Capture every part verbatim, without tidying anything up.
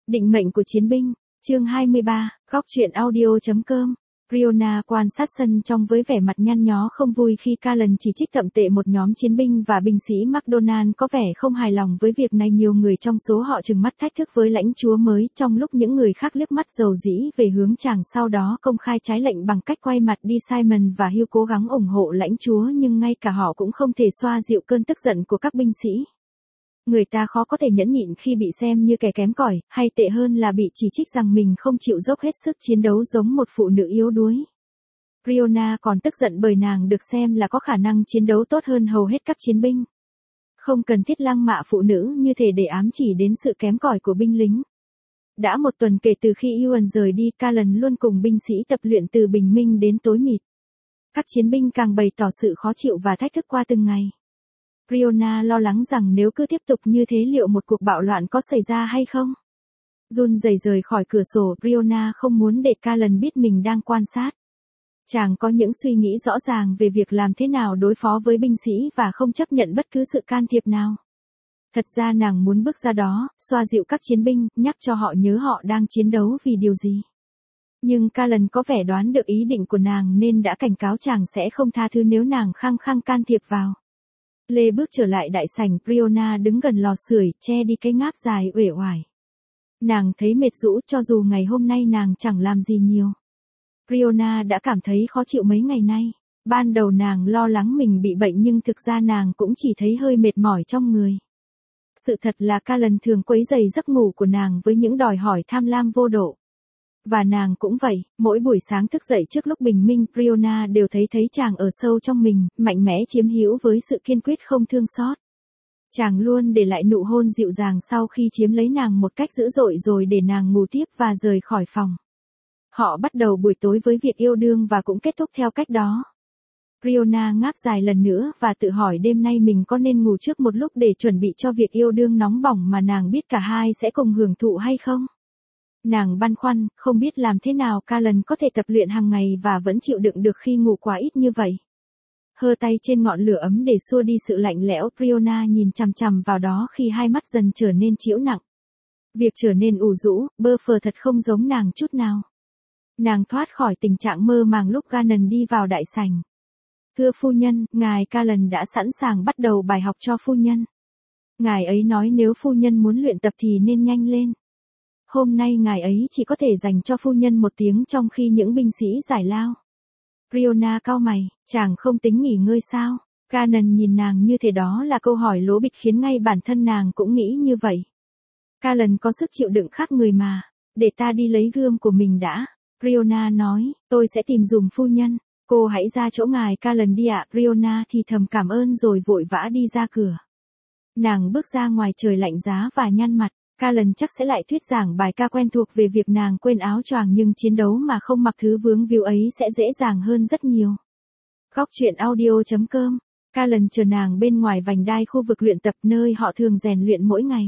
Định mệnh của chiến binh, chương hai mươi ba, góc truyện audio chấm com. Riona quan sát sân trong với vẻ mặt nhăn nhó không vui khi Callan chỉ trích thậm tệ một nhóm chiến binh và binh sĩ McDonald có vẻ không hài lòng với việc này. Nhiều người trong số họ trừng mắt thách thức với lãnh chúa mới, trong lúc những người khác liếc mắt dầu dĩ về hướng chàng, sau đó công khai trái lệnh bằng cách quay mặt đi. Simon và Hugh cố gắng ủng hộ lãnh chúa nhưng ngay cả họ cũng không thể xoa dịu cơn tức giận của các binh sĩ. Người ta khó có thể nhẫn nhịn khi bị xem như kẻ kém cỏi, hay tệ hơn là bị chỉ trích rằng mình không chịu dốc hết sức chiến đấu giống một phụ nữ yếu đuối. Riona còn tức giận bởi nàng được xem là có khả năng chiến đấu tốt hơn hầu hết các chiến binh. Không cần thiết lăng mạ phụ nữ như thể để ám chỉ đến sự kém cỏi của binh lính. Đã một tuần kể từ khi Ewan rời đi, Callan luôn cùng binh sĩ tập luyện từ bình minh đến tối mịt. Các chiến binh càng bày tỏ sự khó chịu và thách thức qua từng ngày. Riona lo lắng rằng nếu cứ tiếp tục như thế liệu một cuộc bạo loạn có xảy ra hay không. Run rẩy rời khỏi cửa sổ, Riona không muốn để Callan biết mình đang quan sát. Chàng có những suy nghĩ rõ ràng về việc làm thế nào đối phó với binh sĩ và không chấp nhận bất cứ sự can thiệp nào. Thật ra nàng muốn bước ra đó, xoa dịu các chiến binh, nhắc cho họ nhớ họ đang chiến đấu vì điều gì. Nhưng Callan có vẻ đoán được ý định của nàng nên đã cảnh cáo chàng sẽ không tha thứ nếu nàng khăng khăng can thiệp vào. Lê bước trở lại đại sảnh, Riona đứng gần lò sưởi, che đi cái ngáp dài uể oải. Nàng thấy mệt rũ cho dù ngày hôm nay nàng chẳng làm gì nhiều. Riona đã cảm thấy khó chịu mấy ngày nay. Ban đầu nàng lo lắng mình bị bệnh nhưng thực ra nàng cũng chỉ thấy hơi mệt mỏi trong người. Sự thật là Callan thường quấy rầy giấc ngủ của nàng với những đòi hỏi tham lam vô độ. Và nàng cũng vậy, mỗi buổi sáng thức dậy trước lúc bình minh, Riona đều thấy thấy chàng ở sâu trong mình, mạnh mẽ chiếm hữu với sự kiên quyết không thương xót. Chàng luôn để lại nụ hôn dịu dàng sau khi chiếm lấy nàng một cách dữ dội rồi để nàng ngủ tiếp và rời khỏi phòng. Họ bắt đầu buổi tối với việc yêu đương và cũng kết thúc theo cách đó. Riona ngáp dài lần nữa và tự hỏi đêm nay mình có nên ngủ trước một lúc để chuẩn bị cho việc yêu đương nóng bỏng mà nàng biết cả hai sẽ cùng hưởng thụ hay không. Nàng băn khoăn, không biết làm thế nào Callan có thể tập luyện hàng ngày và vẫn chịu đựng được khi ngủ quá ít như vậy. Hơ tay trên ngọn lửa ấm để xua đi sự lạnh lẽo, Riona nhìn chằm chằm vào đó khi hai mắt dần trở nên trĩu nặng. Việc trở nên ủ rũ, bơ phờ thật không giống nàng chút nào. Nàng thoát khỏi tình trạng mơ màng lúc Gannon đi vào đại sảnh. Thưa phu nhân, ngài Callan đã sẵn sàng bắt đầu bài học cho phu nhân. Ngài ấy nói nếu phu nhân muốn luyện tập thì nên nhanh lên. Hôm nay ngài ấy chỉ có thể dành cho phu nhân một tiếng trong khi những binh sĩ giải lao. Riona cau mày, chàng không tính nghỉ ngơi sao? Gannon nhìn nàng như thế đó là câu hỏi lố bịch khiến ngay bản thân nàng cũng nghĩ như vậy. Callan có sức chịu đựng khác người mà, để ta đi lấy gươm của mình đã. Riona nói, tôi sẽ tìm dùm phu nhân. Cô hãy ra chỗ ngài Callan đi ạ. Riona thì thầm cảm ơn rồi vội vã đi ra cửa. Nàng bước ra ngoài trời lạnh giá và nhăn mặt. Callan chắc sẽ lại thuyết giảng bài ca quen thuộc về việc nàng quên áo choàng nhưng chiến đấu mà không mặc thứ vướng víu ấy sẽ dễ dàng hơn rất nhiều. Góc truyện audio chấm com. Callan chờ nàng bên ngoài vành đai khu vực luyện tập nơi họ thường rèn luyện mỗi ngày.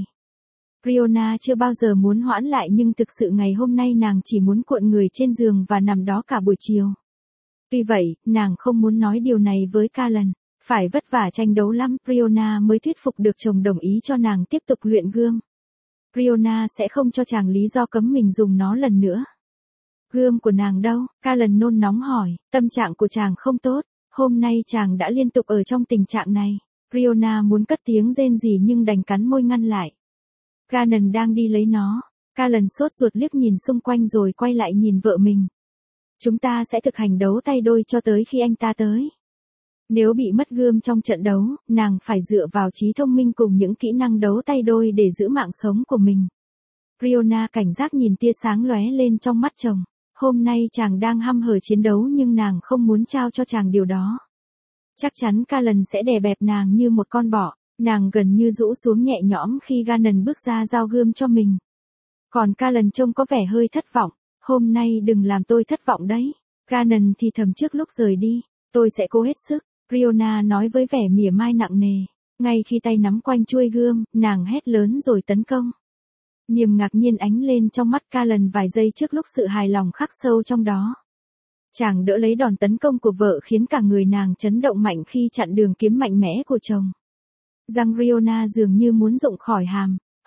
Riona chưa bao giờ muốn hoãn lại nhưng thực sự ngày hôm nay nàng chỉ muốn cuộn người trên giường và nằm đó cả buổi chiều. Tuy vậy, nàng không muốn nói điều này với Callan. Phải vất vả tranh đấu lắm, Riona mới thuyết phục được chồng đồng ý cho nàng tiếp tục luyện gươm. Riona sẽ không cho chàng lý do cấm mình dùng nó lần nữa. Gươm của nàng đâu? Callan nôn nóng hỏi, tâm trạng của chàng không tốt, hôm nay chàng đã liên tục ở trong tình trạng này. Riona muốn cất tiếng rên rỉ nhưng đành cắn môi ngăn lại. Gannon đang đi lấy nó. Callan sốt ruột liếc nhìn xung quanh rồi quay lại nhìn vợ mình. Chúng ta sẽ thực hành đấu tay đôi cho tới khi anh ta tới. Nếu bị mất gươm trong trận đấu, nàng phải dựa vào trí thông minh cùng những kỹ năng đấu tay đôi để giữ mạng sống của mình. Riona cảnh giác nhìn tia sáng lóe lên trong mắt chồng. Hôm nay chàng đang hăm hở chiến đấu nhưng nàng không muốn trao cho chàng điều đó. Chắc chắn Callan sẽ đè bẹp nàng như một con bọ. Nàng gần như rũ xuống nhẹ nhõm khi Gannon bước ra giao gươm cho mình. Còn Callan trông có vẻ hơi thất vọng. Hôm nay đừng làm tôi thất vọng đấy. Gannon thì thầm trước lúc rời đi. Tôi sẽ cố hết sức. Riona nói với vẻ mỉa mai nặng nề. Ngay khi tay nắm quanh chuôi gươm, nàng hét lớn rồi tấn công. Niềm ngạc nhiên ánh lên trong mắt Callan vài giây trước lúc sự hài lòng khắc sâu trong đó. Chàng đỡ lấy đòn tấn công của vợ khiến cả người nàng chấn động mạnh khi chặn đường kiếm mạnh mẽ của chồng. Răng Riona dường như muốn rụng khỏi hàm.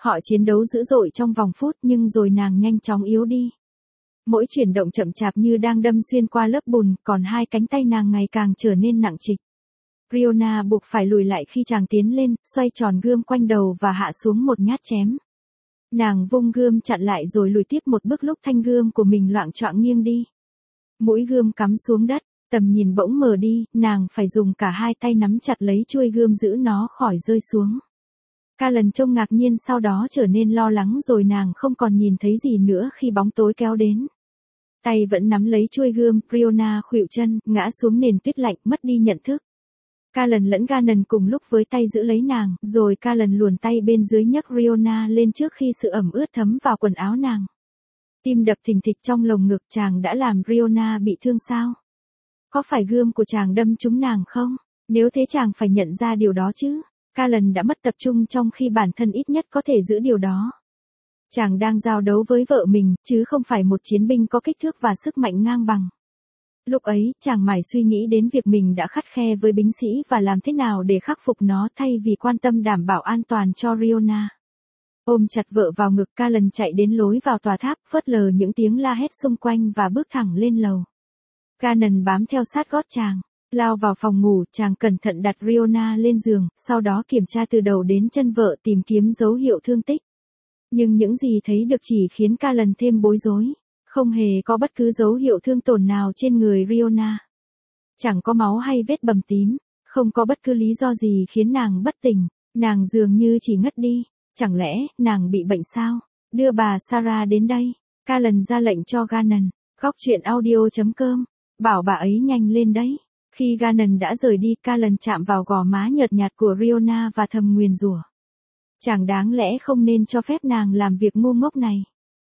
Họ chiến đấu dữ dội trong vòng phút nhưng rồi nàng nhanh chóng yếu đi. Mỗi chuyển động chậm chạp như đang đâm xuyên qua lớp bùn, còn hai cánh tay nàng ngày càng trở nên nặng trịch. Riona buộc phải lùi lại khi chàng tiến lên, xoay tròn gươm quanh đầu và hạ xuống một nhát chém. Nàng vung gươm chặn lại rồi lùi tiếp một bước lúc thanh gươm của mình loạng choạng nghiêng đi. Mũi gươm cắm xuống đất, tầm nhìn bỗng mờ đi, nàng phải dùng cả hai tay nắm chặt lấy chuôi gươm giữ nó khỏi rơi xuống. Callan trông ngạc nhiên sau đó trở nên lo lắng rồi nàng không còn nhìn thấy gì nữa khi bóng tối kéo đến. Tay vẫn nắm lấy chuôi gươm, Riona khuỵu chân, ngã xuống nền tuyết lạnh, mất đi nhận thức. Callan lẫn Gannon cùng lúc với tay giữ lấy nàng, rồi Callan luồn tay bên dưới nhấc Riona lên trước khi sự ẩm ướt thấm vào quần áo nàng. Tim đập thình thịch trong lồng ngực, chàng đã làm Riona bị thương sao? Có phải gươm của chàng đâm trúng nàng không? Nếu thế chàng phải nhận ra điều đó chứ. Callan đã mất tập trung trong khi bản thân ít nhất có thể giữ điều đó. Chàng đang giao đấu với vợ mình, chứ không phải một chiến binh có kích thước và sức mạnh ngang bằng. Lúc ấy, chàng mải suy nghĩ đến việc mình đã khắt khe với binh sĩ và làm thế nào để khắc phục nó thay vì quan tâm đảm bảo an toàn cho Riona. Ôm chặt vợ vào ngực, Callan chạy đến lối vào tòa tháp, phớt lờ những tiếng la hét xung quanh và bước thẳng lên lầu. Gannon bám theo sát gót chàng. Lao vào phòng ngủ, chàng cẩn thận đặt Riona lên giường, sau đó kiểm tra từ đầu đến chân vợ tìm kiếm dấu hiệu thương tích. Nhưng những gì thấy được chỉ khiến Callan thêm bối rối. Không hề có bất cứ dấu hiệu thương tổn nào trên người Riona. Chẳng có máu hay vết bầm tím, không có bất cứ lý do gì khiến nàng bất tỉnh, nàng dường như chỉ ngất đi. Chẳng lẽ, nàng bị bệnh sao? Đưa bà Sarah đến đây. Callan ra lệnh cho Gannon. Góc truyện audio chấm com. Bảo bà ấy nhanh lên đấy. Khi Gannon đã rời đi, Callan chạm vào gò má nhợt nhạt của Riona và thầm nguyền rủa. Chàng đáng lẽ không nên cho phép nàng làm việc ngu ngốc này.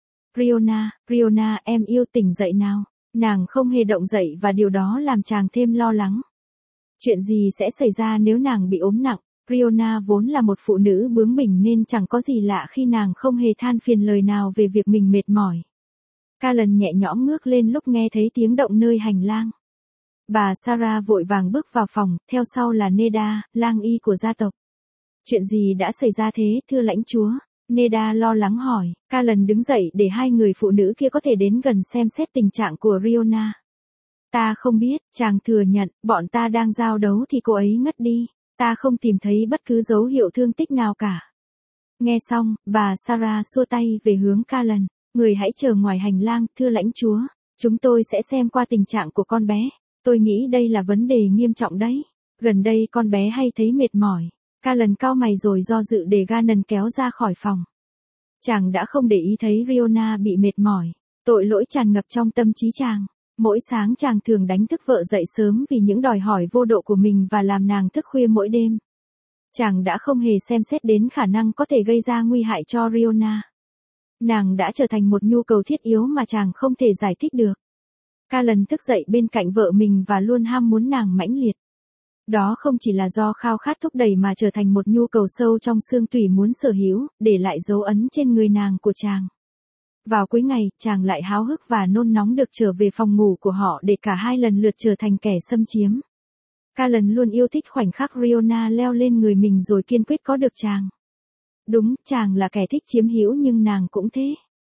Riona, Riona, em yêu, tỉnh dậy nào. Nàng không hề động dậy và điều đó làm chàng thêm lo lắng. Chuyện gì sẽ xảy ra nếu nàng bị ốm nặng? Riona vốn là một phụ nữ bướng bỉnh nên chẳng có gì lạ khi nàng không hề than phiền lời nào về việc mình mệt mỏi. Callan nhẹ nhõm ngước lên lúc nghe thấy tiếng động nơi hành lang. Bà Sarah vội vàng bước vào phòng, theo sau là Neda, lang y của gia tộc. Chuyện gì đã xảy ra thế, thưa lãnh chúa? Neda lo lắng hỏi. Callan đứng dậy để hai người phụ nữ kia có thể đến gần xem xét tình trạng của Riona. Ta không biết, chàng thừa nhận, bọn ta đang giao đấu thì cô ấy ngất đi. Ta không tìm thấy bất cứ dấu hiệu thương tích nào cả. Nghe xong, bà Sarah xua tay về hướng Callan. Người hãy chờ ngoài hành lang, thưa lãnh chúa. Chúng tôi sẽ xem qua tình trạng của con bé. Tôi nghĩ đây là vấn đề nghiêm trọng đấy. Gần đây con bé hay thấy mệt mỏi. Callan cau mày rồi do dự để Gannon kéo ra khỏi phòng. Chàng đã không để ý thấy Riona bị mệt mỏi. Tội lỗi tràn ngập trong tâm trí chàng. Mỗi sáng chàng thường đánh thức vợ dậy sớm vì những đòi hỏi vô độ của mình và làm nàng thức khuya mỗi đêm. Chàng đã không hề xem xét đến khả năng có thể gây ra nguy hại cho Riona. Nàng đã trở thành một nhu cầu thiết yếu mà chàng không thể giải thích được. Callan thức dậy bên cạnh vợ mình và luôn ham muốn nàng mãnh liệt. Đó không chỉ là do khao khát thúc đẩy mà trở thành một nhu cầu sâu trong xương tủy muốn sở hữu, để lại dấu ấn trên người nàng của chàng. Vào cuối ngày, chàng lại háo hức và nôn nóng được trở về phòng ngủ của họ để cả hai lần lượt trở thành kẻ xâm chiếm. Callan luôn yêu thích khoảnh khắc Riona leo lên người mình rồi kiên quyết có được chàng. Đúng, chàng là kẻ thích chiếm hữu nhưng nàng cũng thế.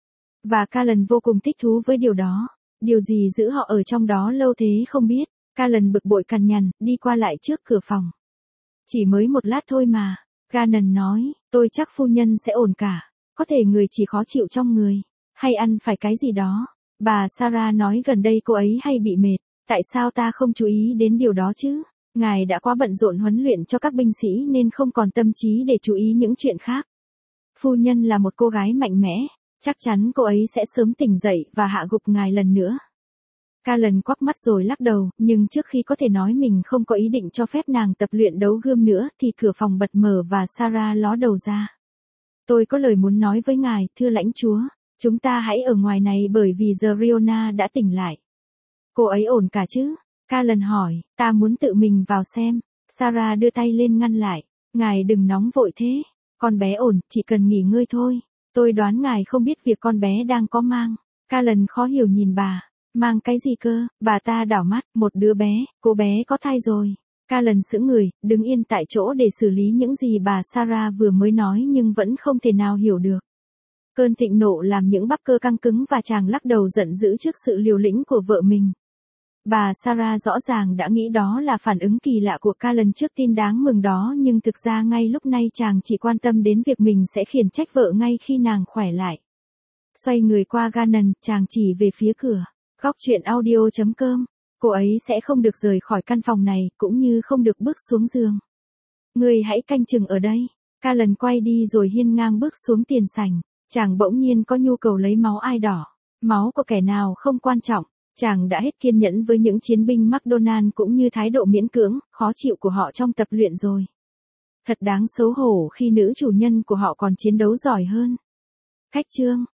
Và Callan vô cùng thích thú với điều đó. Điều gì giữ họ ở trong đó lâu thế không biết. Callan bực bội cằn nhằn, đi qua lại trước cửa phòng. Chỉ mới một lát thôi mà. Gannon nói, tôi chắc phu nhân sẽ ổn cả. Có thể người chỉ khó chịu trong người. Hay ăn phải cái gì đó. Bà Sarah nói gần đây cô ấy hay bị mệt. Tại sao ta không chú ý đến điều đó chứ? Ngài đã quá bận rộn huấn luyện cho các binh sĩ nên không còn tâm trí để chú ý những chuyện khác. Phu nhân là một cô gái mạnh mẽ. Chắc chắn cô ấy sẽ sớm tỉnh dậy và hạ gục ngài lần nữa. Callan quắc mắt rồi lắc đầu, nhưng trước khi có thể nói mình không có ý định cho phép nàng tập luyện đấu gươm nữa thì cửa phòng bật mở và Sarah ló đầu ra. Tôi có lời muốn nói với ngài, thưa lãnh chúa. Chúng ta hãy ở ngoài này bởi vì giờ Riona đã tỉnh lại. Cô ấy ổn cả chứ? Callan hỏi, ta muốn tự mình vào xem. Sarah đưa tay lên ngăn lại. Ngài đừng nóng vội thế. Con bé ổn, chỉ cần nghỉ ngơi thôi. Tôi đoán ngài không biết việc con bé đang có mang. Callan khó hiểu nhìn bà. Mang cái gì cơ? Bà ta đảo mắt, một đứa bé, cô bé có thai rồi. Callan sững người, đứng yên tại chỗ để xử lý những gì bà Sarah vừa mới nói nhưng vẫn không thể nào hiểu được. Cơn thịnh nộ làm những bắp cơ căng cứng và chàng lắc đầu giận dữ trước sự liều lĩnh của vợ mình. Bà Sarah rõ ràng đã nghĩ đó là phản ứng kỳ lạ của Callan trước tin đáng mừng đó, nhưng thực ra ngay lúc này chàng chỉ quan tâm đến việc mình sẽ khiển trách vợ ngay khi nàng khỏe lại. Xoay người qua Gannon, chàng chỉ về phía cửa. Góc truyện audio chấm com. Cô ấy sẽ không được rời khỏi căn phòng này, cũng như không được bước xuống giường. Ngươi hãy canh chừng ở đây. Callan quay đi rồi hiên ngang bước xuống tiền sảnh. Chàng bỗng nhiên có nhu cầu lấy máu ai đỏ. Máu của kẻ nào không quan trọng. Chàng đã hết kiên nhẫn với những chiến binh McDonald cũng như thái độ miễn cưỡng, khó chịu của họ trong tập luyện rồi. Thật đáng xấu hổ khi nữ chủ nhân của họ còn chiến đấu giỏi hơn. Cách chương